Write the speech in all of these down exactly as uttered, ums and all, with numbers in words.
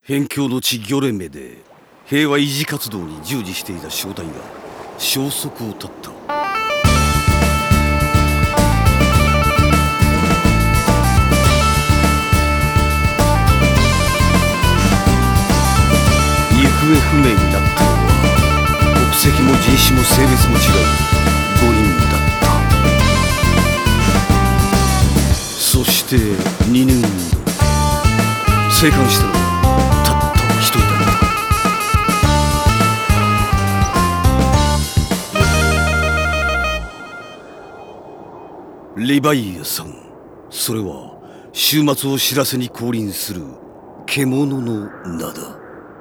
辺境の地魚連盟で平和維持活動に従事していた小隊が消息を絶った。行方不明になったのは国籍も人種も性別も違うごにんだった。そしてにねんご、生還したのはたった一人だった。リヴァイアさん、それは終末を知らせに降臨する獣の名だ。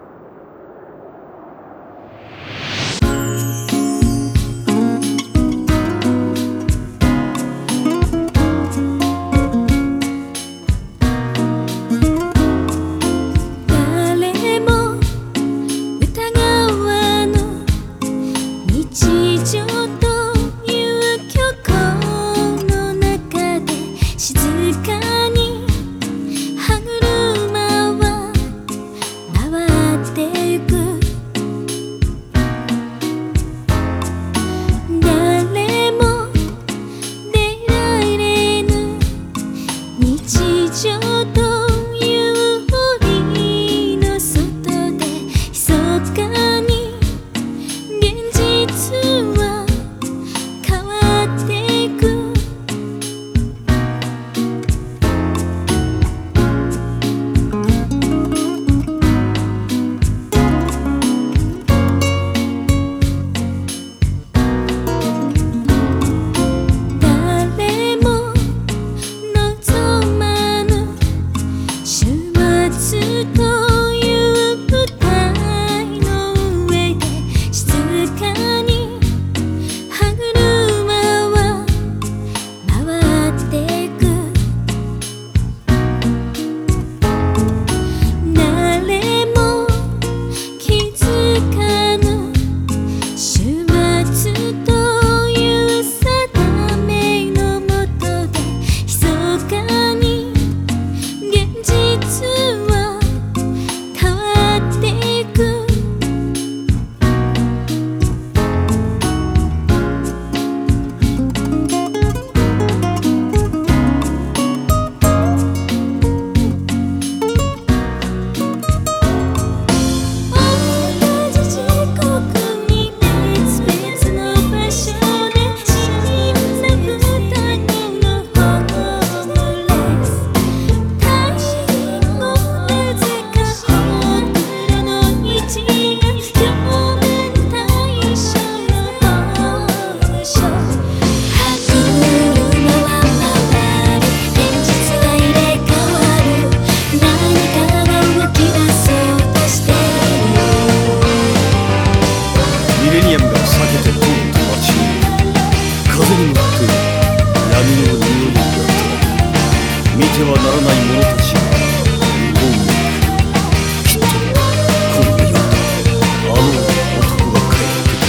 見てはならない者たちが動く。きっと今夜あの男が帰ってく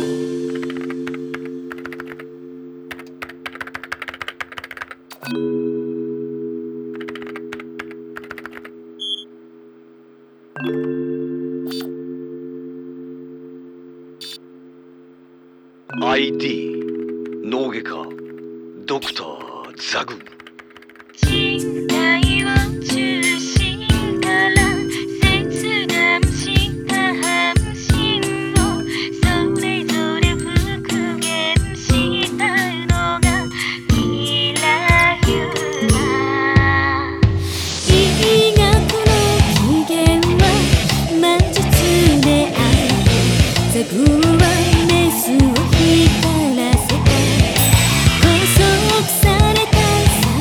る。アイディー 脳外科ドクターザグ。 人体を中心から切断した半身をそれぞれ復元したのがミラユラ。医学の起源は魔術である。ザグはメスを光らせた拘束された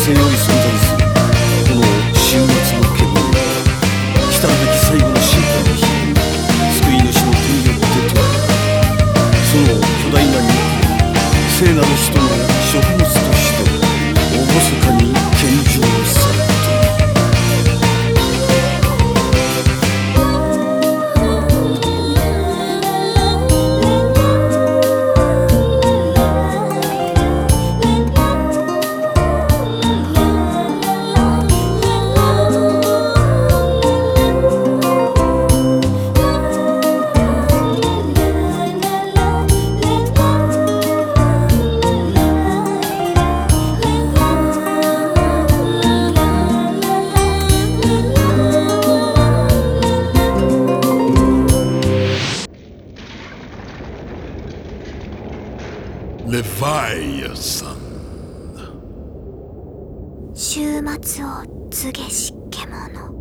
世より存在するこの終末の煙は来たるべき最後の審判の日救い主の手によって捉えその巨大な肉は聖なる人の食物として厳かに献上された。 レファイアさん。 終末を告げし獣。